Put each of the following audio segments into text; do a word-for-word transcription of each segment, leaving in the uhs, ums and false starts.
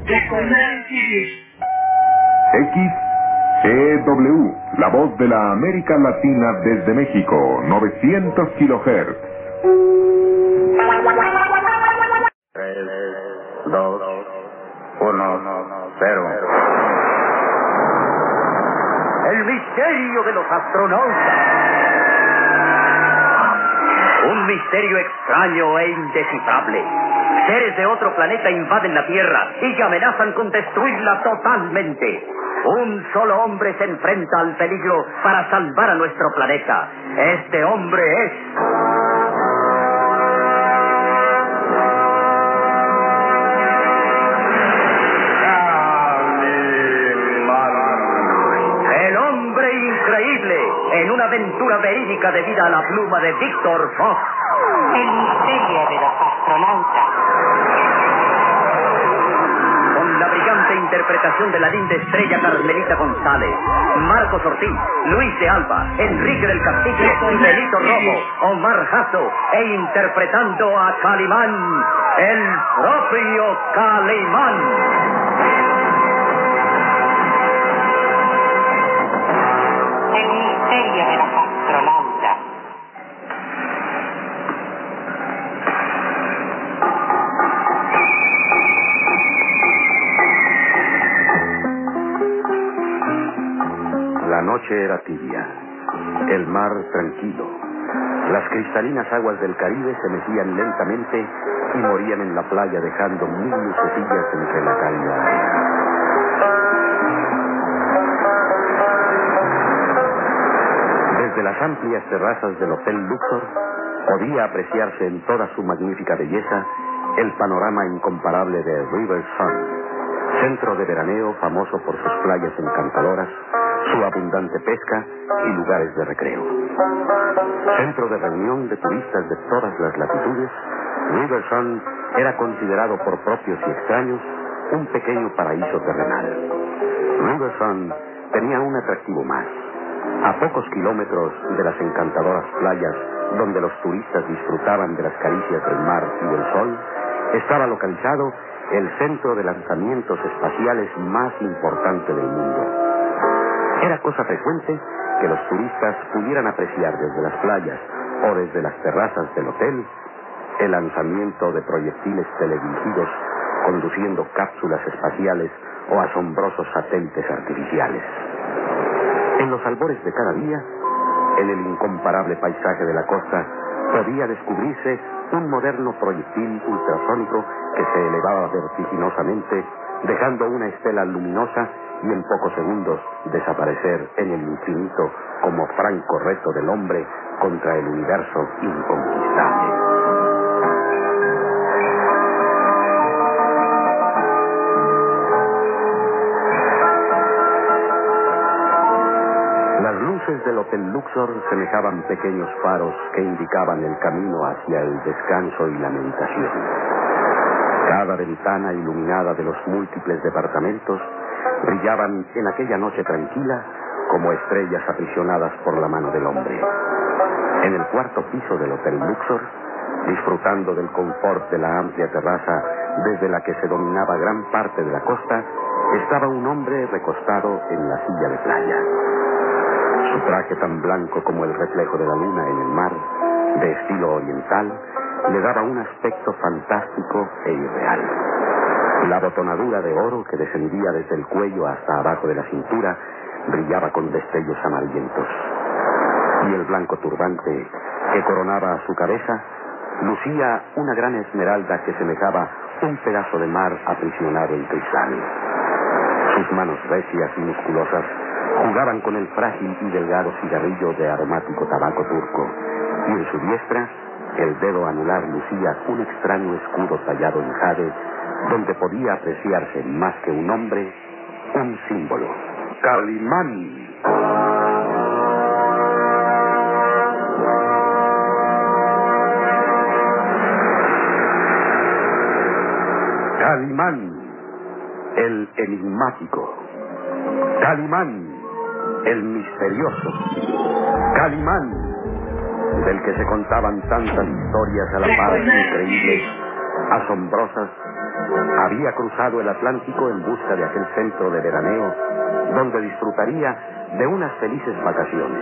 X E W, la voz de la América Latina desde México, novecientos kilohertz. Tres, dos, uno, cero. El misterio de los astronautas. Un misterio extraño e indescifrable. Seres de otro planeta invaden la Tierra y amenazan con destruirla totalmente. Un solo hombre se enfrenta al peligro para salvar a nuestro planeta. Este hombre es... el hombre increíble, en una aventura verídica debida a la pluma de Víctor Fox. El misterio de los astronautas. Con la brillante interpretación de la linda estrella Carmelita González, Marcos Ortiz, Luis de Alba, Enrique del Castillo, Benito Rojo, Omar Jasso, e interpretando a Calimán, el propio Calimán. El misterio de los astronautas. La noche era tibia, el mar tranquilo. Las cristalinas aguas del Caribe se mecían lentamente y morían en la playa dejando mil lucecillas entre la cálida arena. Desde las amplias terrazas del Hotel Luxor podía apreciarse en toda su magnífica belleza el panorama incomparable de River Sun, centro de veraneo famoso por sus playas encantadoras, su abundante pesca y lugares de recreo. Centro de reunión de turistas de todas las latitudes, River Sun era considerado por propios y extraños un pequeño paraíso terrenal. River Sun tenía un atractivo más. A pocos kilómetros de las encantadoras playas donde los turistas disfrutaban de las caricias del mar y del sol, estaba localizado el centro de lanzamientos espaciales más importante del mundo. Era cosa frecuente que los turistas pudieran apreciar desde las playas o desde las terrazas del hotel el lanzamiento de proyectiles teledirigidos conduciendo cápsulas espaciales o asombrosos satélites artificiales. En los albores de cada día, en el incomparable paisaje de la costa, podía descubrirse un moderno proyectil ultrasónico que se elevaba vertiginosamente, dejando una estela luminosa y en pocos segundos desaparecer en el infinito como franco reto del hombre contra el universo inconquistable. Las luces del Hotel Luxor semejaban pequeños faros que indicaban el camino hacia el descanso y la meditación. Cada ventana iluminada de los múltiples departamentos brillaban en aquella noche tranquila como estrellas aprisionadas por la mano del hombre. En el cuarto piso del Hotel Luxor, disfrutando del confort de la amplia terraza desde la que se dominaba gran parte de la costa, estaba un hombre recostado en la silla de playa. Su traje tan blanco como el reflejo de la luna en el mar, de estilo oriental, le daba un aspecto fantástico e irreal. La botonadura de oro que descendía desde el cuello hasta abajo de la cintura brillaba con destellos amarillentos. Y el blanco turbante que coronaba a su cabeza lucía una gran esmeralda que semejaba un pedazo de mar aprisionado en cristal. Sus manos recias y musculosas jugaban con el frágil y delgado cigarrillo de aromático tabaco turco, y en su diestra el dedo anular lucía un extraño escudo tallado en jade, donde podía apreciarse más que un hombre, un símbolo: Calimán. Calimán, el enigmático. Calimán, el misterioso. Calimán, del que se contaban tantas historias a la par increíbles, asombrosas Había cruzado el Atlántico en busca de aquel centro de veraneo donde disfrutaría de unas felices vacaciones.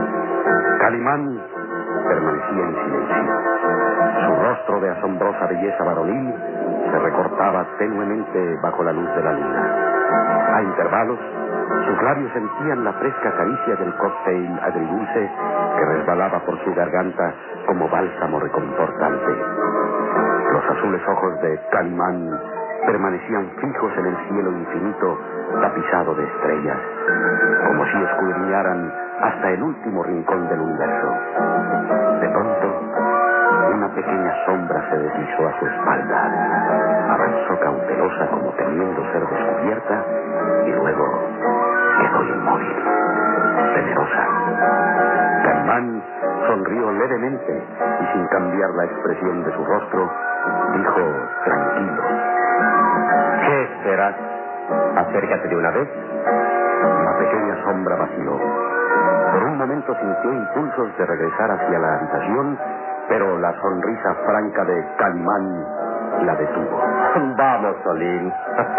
Calimán permanecía en silencio. Su rostro de asombrosa belleza varonil se recortaba tenuemente bajo la luz de la luna. A intervalos, sus labios sentían la fresca caricia del cóctel agridulce que resbalaba por su garganta como bálsamo reconfortante. Los azules ojos de Calimán permanecían fijos en el cielo infinito tapizado de estrellas, como si escudriñaran hasta el último rincón del universo. De pronto, una pequeña sombra se deslizó a su espalda. Avanzó cautelosa como temiendo ser descubierta y luego quedó inmóvil, temerosa. Calimán sonrió levemente y sin cambiar la expresión de su rostro, dijo tranquilo: ¿Qué esperas? Acércate de una vez. La pequeña sombra vaciló. Por un momento sintió impulsos de regresar hacia la habitación, pero la sonrisa franca de Calimán la detuvo. Vamos, Solín.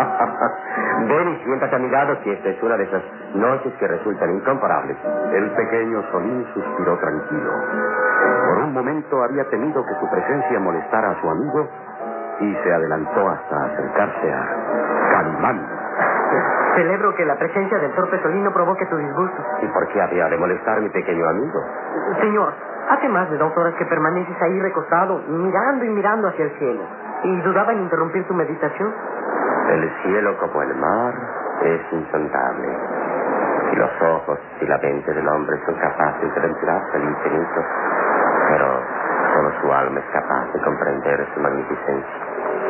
Ven y siéntate a mi lado, que esta es una de esas noches que resultan incomparables. El pequeño Solín suspiró tranquilo. Por un momento había temido que su presencia molestara a su amigo y se adelantó hasta acercarse a Calimán. Celebro que la presencia del torpe Solín no provoque tu disgusto. ¿Y por qué habría de molestar mi pequeño amigo? Señor, hace más de dos horas que permaneces ahí recostado, mirando y mirando hacia el cielo. Y dudaba en interrumpir tu meditación. El cielo, como el mar, es insondable. Y los ojos y la mente del hombre son capaces de venturarse al infinito, pero solo su alma es capaz de comprender su magnificencia.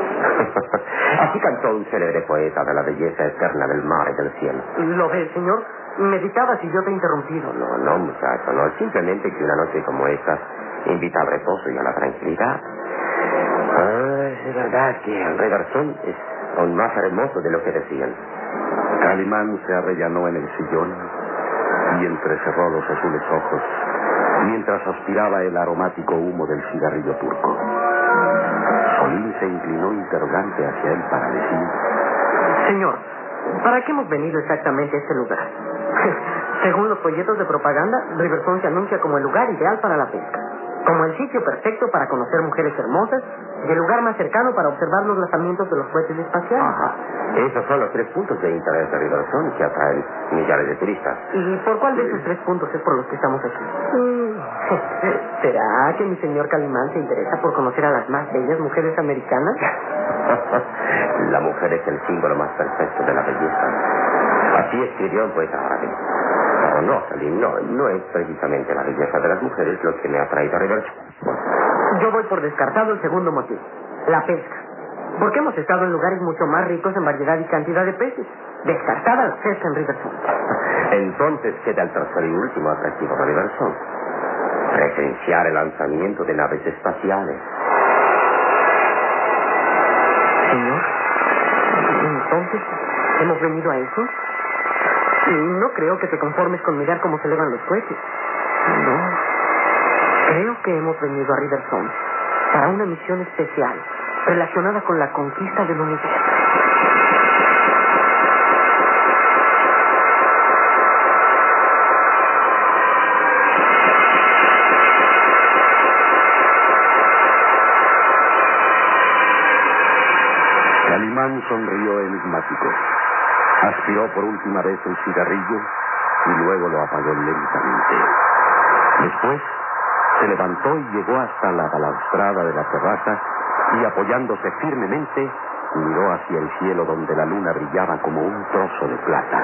Así cantó un célebre poeta de la belleza eterna del mar y del cielo. ¿Lo ves, señor? Meditaba si yo te he interrumpido. No, no, muchacho, no. Simplemente que una noche como esta invita al reposo y a la tranquilidad. Ah, es verdad que el rey Garzón es aún más hermoso de lo que decían. Calimán se arrellanó en el sillón y entrecerró los azules ojos mientras aspiraba el aromático humo del cigarrillo turco. Solín se inclinó interrogante hacia él para decir: Señor, ¿para qué hemos venido exactamente a este lugar? Según los folletos de propaganda, Riversong se anuncia como el lugar ideal para la pesca, como el sitio perfecto para conocer mujeres hermosas y el lugar más cercano para observar los lanzamientos de los cohetes espaciales. Ajá. Esos son los tres puntos de interés de Riversong que atraen millares de turistas. ¿Y por cuál de esos tres puntos es por los que estamos aquí? ¿Será que mi señor Calimán se interesa por conocer a las más bellas mujeres americanas? La mujer es el símbolo más perfecto de la belleza. Así escribió un poeta árabe. Pero no, Salim, no, no es precisamente la belleza de las mujeres lo que me ha traído a Riversong. Yo voy por descartado el segundo motivo, la pesca. Porque hemos estado en lugares mucho más ricos en variedad y cantidad de peces. Descartada la pesca en Riversong. Entonces queda el tercer y último atractivo de Riversong: presenciar el lanzamiento de naves espaciales. Señor, entonces, ¿hemos venido a eso? Y no creo que te conformes con mirar cómo se elevan los cohetes. No. Creo que hemos venido a Riversong para una misión especial relacionada con la conquista del universo. Calimán sonrió enigmático. Aspiró por última vez el cigarrillo y luego lo apagó lentamente. Después se levantó y llegó hasta la balaustrada de la terraza y, apoyándose firmemente, miró hacia el cielo donde la luna brillaba como un trozo de plata.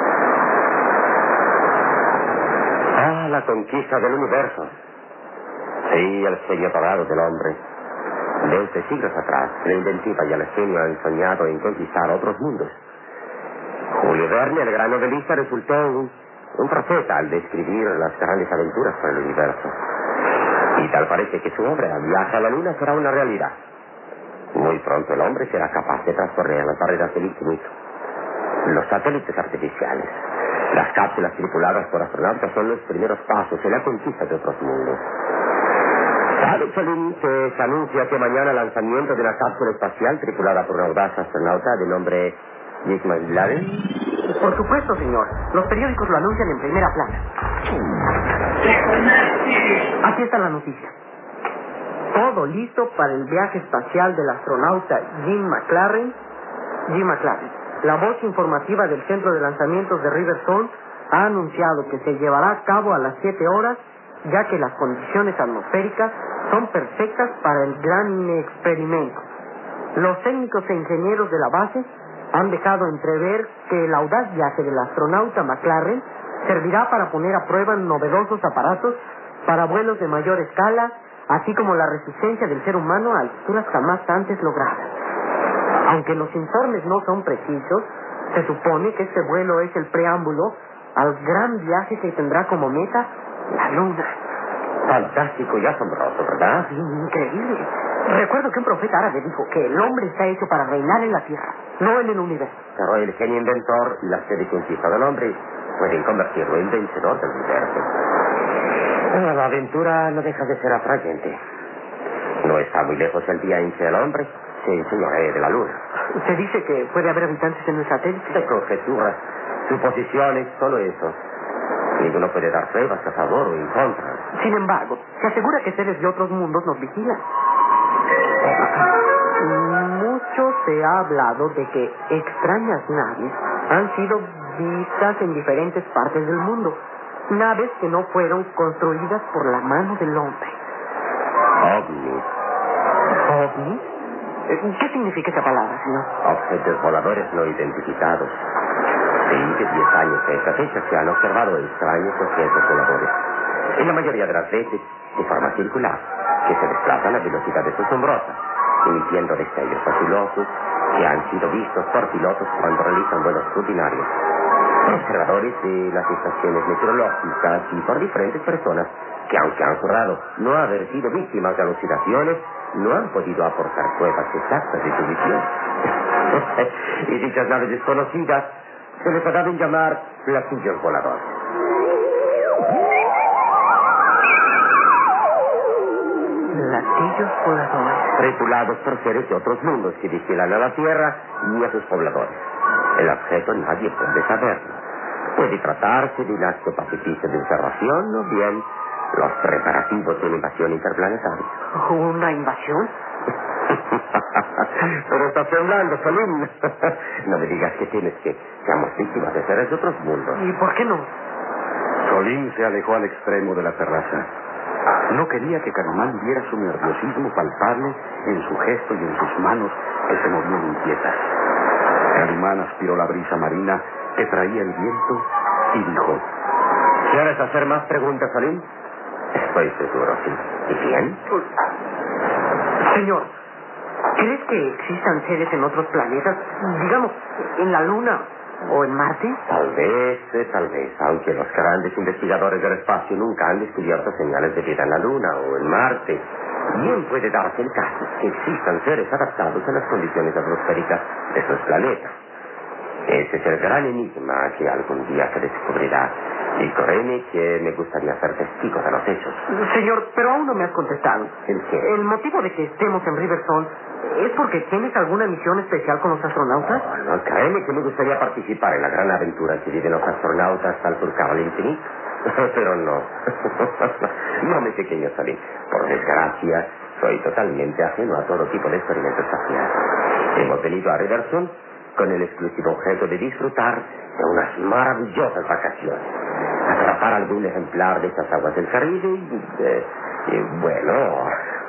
Ah, la conquista del universo. Sí, el sueño dorado del hombre. Desde siglos atrás, la inventiva y el genio han soñado en conquistar otros mundos. Julio Verne, el gran novelista, resultó un, un profeta al describir las grandes aventuras por el universo. Y tal parece que su obra, Viaje a la Luna, será una realidad. Muy pronto el hombre será capaz de trascorrer las barreras del infinito. Los satélites artificiales, las cápsulas tripuladas por astronautas son los primeros pasos en la conquista de otros mundos. ¿Sabe, Salim, que se anuncia que mañana el lanzamiento de la cápsula espacial tripulada por un audaz astronauta de nombre Nick McLaren? Por supuesto, señor. Los periódicos lo anuncian en primera plana. Aquí está la noticia. Todo listo para el viaje espacial del astronauta Jim McLaren. Jim McLaren, la voz informativa del Centro de Lanzamientos de Riverstone, ha anunciado que se llevará a cabo a las siete horas, ya que las condiciones atmosféricas son perfectas para el gran experimento. Los técnicos e ingenieros de la base han dejado entrever que el audaz viaje del astronauta McLaren servirá para poner a prueba novedosos aparatos para vuelos de mayor escala, así como la resistencia del ser humano a alturas jamás antes logradas. Aunque los informes no son precisos, se supone que este vuelo es el preámbulo al gran viaje que tendrá como meta la Luna. Fantástico y asombroso, ¿verdad? Increíble. Recuerdo que un profeta árabe dijo que el hombre está hecho para reinar en la Tierra, no en el universo. Pero el genio inventor y la sede conquista del hombre pueden convertirlo en vencedor del universo. Pero la aventura no deja de ser atrayente. No está muy lejos el día en que el hombre se enseñoree de la Luna. Se dice que puede haber habitantes en el satélite. De conjeturas, suposiciones, solo eso. Ninguno puede dar pruebas a favor o en contra. Sin embargo, se asegura que seres de otros mundos nos vigilan. Mucho se ha hablado de que extrañas naves han sido vistas en diferentes partes del mundo. Naves que no fueron construidas por la mano del hombre. OVNIs. ¿OVNIs? ¿Qué significa esa palabra, señor? Objetos voladores no identificados. Sí, de diez años a esta fecha se han observado extraños objetos voladores. En la mayoría de las veces, de forma circular, que se desplazan a velocidades asombrosas, emitiendo destellos azulosos que han sido vistos por pilotos cuando realizan vuelos rutinarios, por observadores de las estaciones meteorológicas y por diferentes personas que, aunque han jurado no haber sido víctimas de alucinaciones, no han podido aportar pruebas exactas de su visión. Y dichas naves desconocidas se les ha dado en llamar platillos voladores. Platillos voladores. Tripulados por seres de otros mundos que vigilan a la Tierra y a sus pobladores. El objeto nadie puede saberlo. Puede tratarse de un acto pacifista de observación o bien los preparativos de una invasión interplanetaria. ¿Una invasión? Pero estás hablando, Salim. No me digas que tienes que seamos víctimas de seres de otros mundos. ¿Y por qué no? Solín se alejó al extremo de la terraza. No quería que Calimán viera su nerviosismo palpable en su gesto y en sus manos que se movían inquietas. Calimán aspiró la brisa marina que traía el viento y dijo: ¿Quieres hacer más preguntas, Salim? Estoy seguro, sí. ¿Y bien? Señor, ¿crees que existan seres en otros planetas? Digamos, en la Luna o en Marte. Tal vez, eh, tal vez, aunque los grandes investigadores del espacio nunca han descubierto señales de vida en la Luna o en Marte. Bien puede darse el caso que existan seres adaptados a las condiciones atmosféricas de esos planetas. Ese es el gran enigma que algún día se descubrirá. Y créeme que me gustaría ser testigo de los hechos. Señor, pero aún no me has contestado. ¿El qué? El motivo de que estemos en Riverstone es porque tienes alguna misión especial con los astronautas. No, no, créeme que me gustaría participar en la gran aventura que viven los astronautas al surcar al infinito. Pero no. No, mi pequeño Salim. Por desgracia, soy totalmente ajeno a todo tipo de experimento espacial. Hemos venido a Riverstone con el exclusivo objeto de disfrutar de unas maravillosas vacaciones. Atrapar algún ejemplar de estas aguas del Caribe y, eh, y bueno,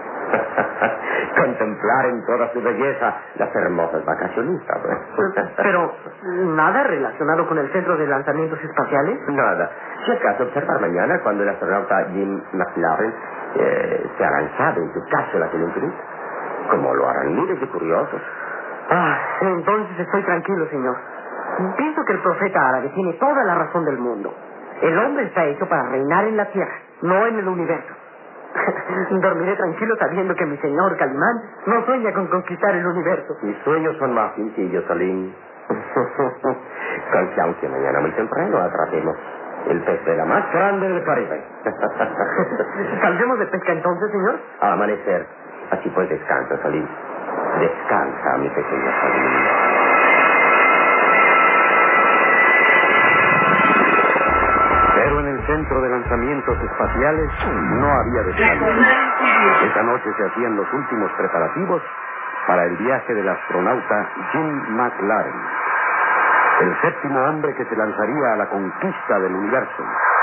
contemplar en toda su belleza las hermosas vacacionistas. Pero, ¿nada relacionado con el Centro de Lanzamientos Espaciales? Nada. Si acaso observar mañana cuando el astronauta Jim McLaren eh, se ha lanzado en su cápsula hacia el infinito, como lo harán miles de curiosos. Ah, entonces estoy tranquilo, señor. Pienso que el profeta árabe tiene toda la razón del mundo. El hombre está hecho para reinar en la tierra, no en el universo. Dormiré tranquilo sabiendo que mi señor Calimán no sueña con conquistar el universo. Mis sueños son más sencillos, Salim. Con que aunque mañana muy temprano atrapemos El pez vela más grande del Caribe. ¿Saldremos de pesca entonces, señor? A amanecer. Así pues descansa, Solís. Descansa, mi pequeño Solís. Pero en el centro de lanzamientos espaciales no había descanso. Esa noche se hacían los últimos preparativos para el viaje del astronauta Jim McLaren, el séptimo hombre que se lanzaría a la conquista del universo.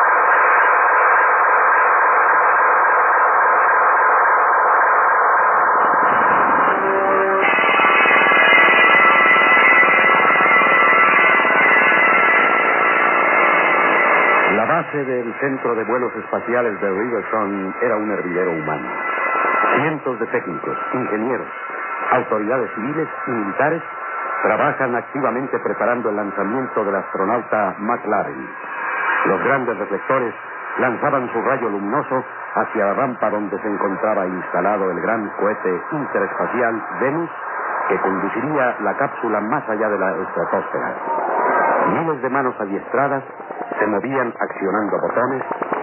La base del Centro de Vuelos Espaciales de Riverson era un hervidero humano. Cientos de técnicos, ingenieros, autoridades civiles y militares trabajan activamente preparando el lanzamiento del astronauta McLaren. Los grandes reflectores lanzaban su rayo luminoso hacia la rampa donde se encontraba instalado el gran cohete interespacial Venus, que conduciría la cápsula más allá de la estratosfera. Miles de manos adiestradas se movían accionando botones,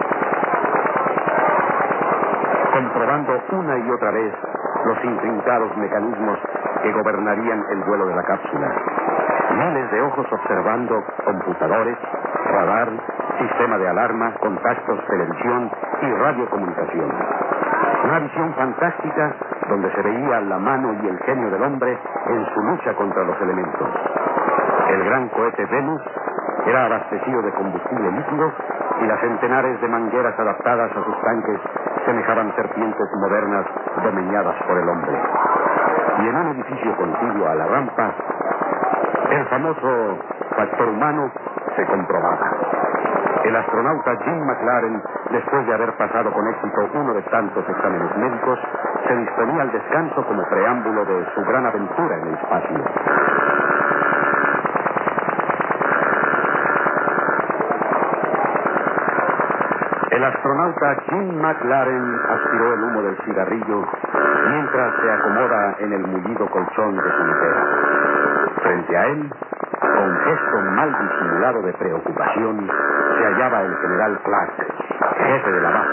comprobando una y otra vez los intrincados mecanismos que gobernarían el vuelo de la cápsula. Miles de ojos observando computadores, radar, sistema de alarma, contactos, televisión y radiocomunicación. Una visión fantástica donde se veía la mano y el genio del hombre en su lucha contra los elementos. El gran cohete Venus era abastecido de combustible líquido y las centenares de mangueras adaptadas a sus tanques semejaban serpientes modernas domeñadas por el hombre. Y en un edificio contiguo a la rampa, el famoso factor humano se comprobaba. El astronauta Jim McLaren, después de haber pasado con éxito uno de tantos exámenes médicos, se disponía al descanso como preámbulo de su gran aventura en el espacio. El astronauta Jim McLaren aspiró el humo del cigarrillo mientras se acomoda en el mullido colchón de su litera. Frente a él, con gesto mal disimulado de preocupación, se hallaba el general Clark, jefe de la base.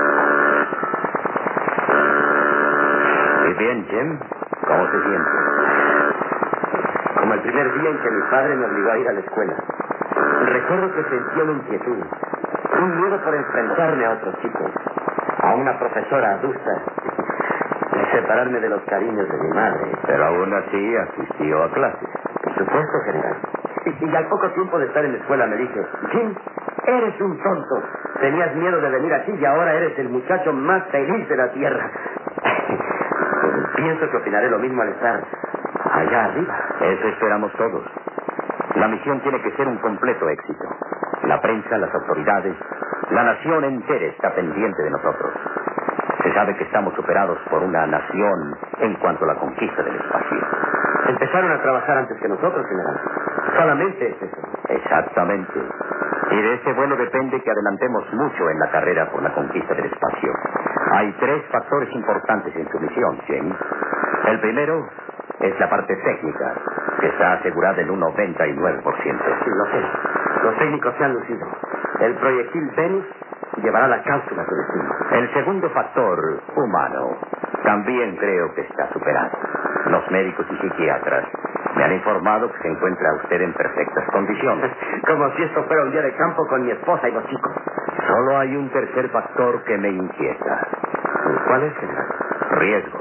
Muy bien, Jim. ¿Cómo se siente? Como el primer día en que mi padre me obligó a ir a la escuela. Recuerdo que sentía una inquietud, un miedo por enfrentarme a otros chicos, a una profesora adusta, y separarme de los cariños de mi madre. Pero aún así asistió a clases. Por supuesto, general. Y, y al poco tiempo de estar en la escuela me dije, Jim, eres un tonto. Tenías miedo de venir aquí y ahora eres el muchacho más feliz de la tierra. Pienso que opinaré lo mismo al estar allá arriba. Eso esperamos todos. La misión tiene que ser un completo éxito. La prensa, las autoridades, la nación entera está pendiente de nosotros. Se sabe que estamos superados por una nación en cuanto a la conquista del espacio. Empezaron a trabajar antes que nosotros, general. Solamente es eso. Exactamente. Y de ese vuelo depende que adelantemos mucho en la carrera por la conquista del espacio. Hay tres factores importantes en su misión, James. El primero es la parte técnica, que está asegurada en un noventa y nueve por ciento. Sí, lo sé. Los técnicos se han lucido. El proyectil Venus llevará la cápsula a su destino. El segundo factor, humano, también creo que está superado. Los médicos y psiquiatras me han informado que se encuentra usted en perfectas condiciones. Como si esto fuera un día de campo con mi esposa y los chicos. Solo hay un tercer factor que me inquieta. ¿Cuál es, general? Riesgos.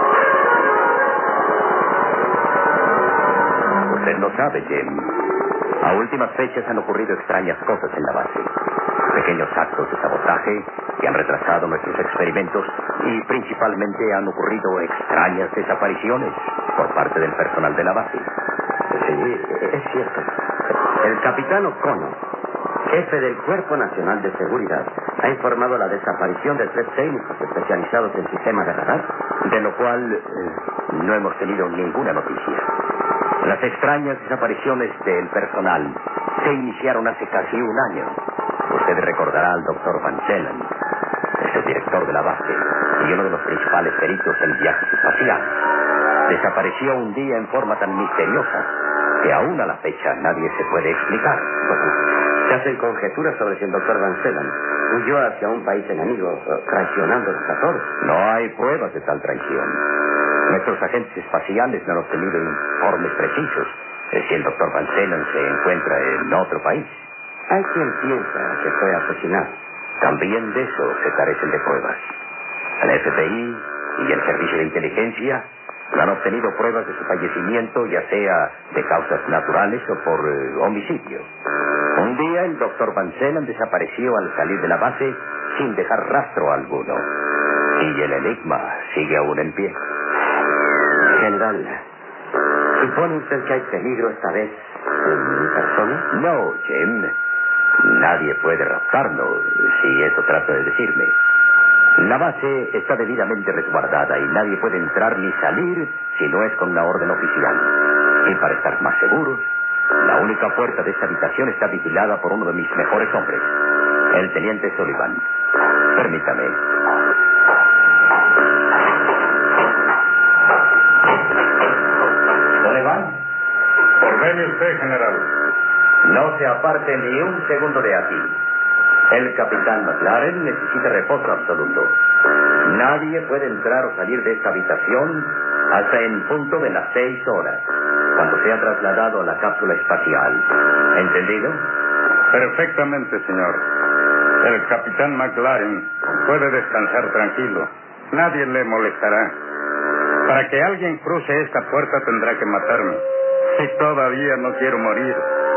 Usted no sabe, Jim. A últimas fechas han ocurrido extrañas cosas en la base. Pequeños actos de sabotaje que han retrasado nuestros experimentos y principalmente han ocurrido extrañas desapariciones por parte del personal de la base. Sí, es cierto. El capitán O'Connor, jefe del Cuerpo Nacional de Seguridad, ha informado la desaparición de tres técnicos especializados en sistemas de radar, de lo cual eh, no hemos tenido ninguna noticia. Las extrañas desapariciones del personal se iniciaron hace casi un año. Usted recordará al doctor Van Zelen, es el director de la base y uno de los principales peritos en viajes espaciales. Desapareció un día en forma tan misteriosa que aún a la fecha nadie se puede explicar. Se hacen conjeturas sobre si el doctor Van Zeeland huyó hacia un país enemigo, traicionándonos a todos. No hay pruebas de tal traición. Nuestros agentes espaciales no han obtenido informes precisos de si el doctor Van Zeeland se encuentra en otro país. Hay quien piensa que fue asesinado. También de eso se carecen de pruebas. El F B I y el Servicio de Inteligencia no han obtenido pruebas de su fallecimiento, ya sea de causas naturales o por eh, homicidio. Un día el doctor Van Zeeland desapareció al salir de la base sin dejar rastro alguno. Y el enigma sigue aún en pie. General, ¿supone usted que hay peligro esta vez en mi persona? No, Jim. Nadie puede raptarnos, si eso trata de decirme. La base está debidamente resguardada y nadie puede entrar ni salir si no es con una orden oficial. Y para estar más seguros, la única puerta de esta habitación está vigilada por uno de mis mejores hombres, el teniente Sullivan. Permítame. Sullivan. Ordene usted, general. No se aparte ni un segundo de aquí. El capitán McLaren necesita reposo absoluto. Nadie puede entrar o salir de esta habitación hasta en punto de las seis horas, cuando sea trasladado a la cápsula espacial. ¿Entendido? Perfectamente, señor. El capitán McLaren puede descansar tranquilo. Nadie le molestará. Para que alguien cruce esta puerta tendrá que matarme. Si todavía no quiero morir.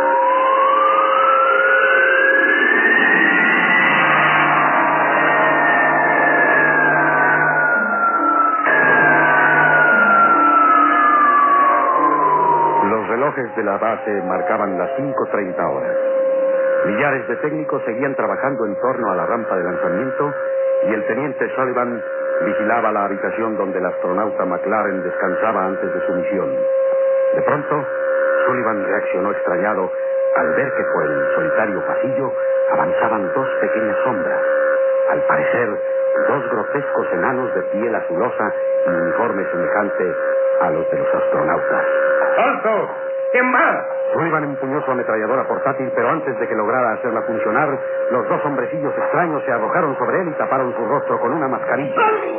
Los relojes de la base marcaban las cinco treinta horas. Millares de técnicos seguían trabajando en torno a la rampa de lanzamiento y el teniente Sullivan vigilaba la habitación donde el astronauta McLaren descansaba antes de su misión. De pronto, Sullivan reaccionó extrañado al ver que por el solitario pasillo avanzaban dos pequeñas sombras. Al parecer, dos grotescos enanos de piel azulosa y uniforme semejante a los de los astronautas. ¡Alto! ¿Quién más? Sullivan empuñó su ametralladora portátil, pero antes de que lograra hacerla funcionar, los dos hombrecillos extraños se arrojaron sobre él y taparon su rostro con una mascarilla.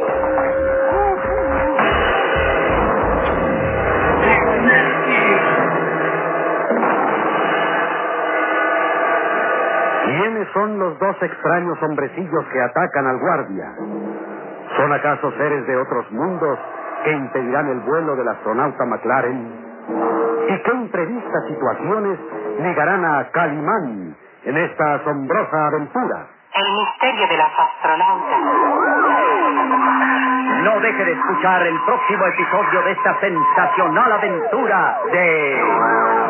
¿Quiénes son los dos extraños hombrecillos que atacan al guardia? ¿Son acaso seres de otros mundos que impedirán el vuelo del astronauta McLaren? ¿Y qué imprevistas situaciones ligarán a Calimán en esta asombrosa aventura? El misterio de los astronautas. No deje de escuchar el próximo episodio de esta sensacional aventura de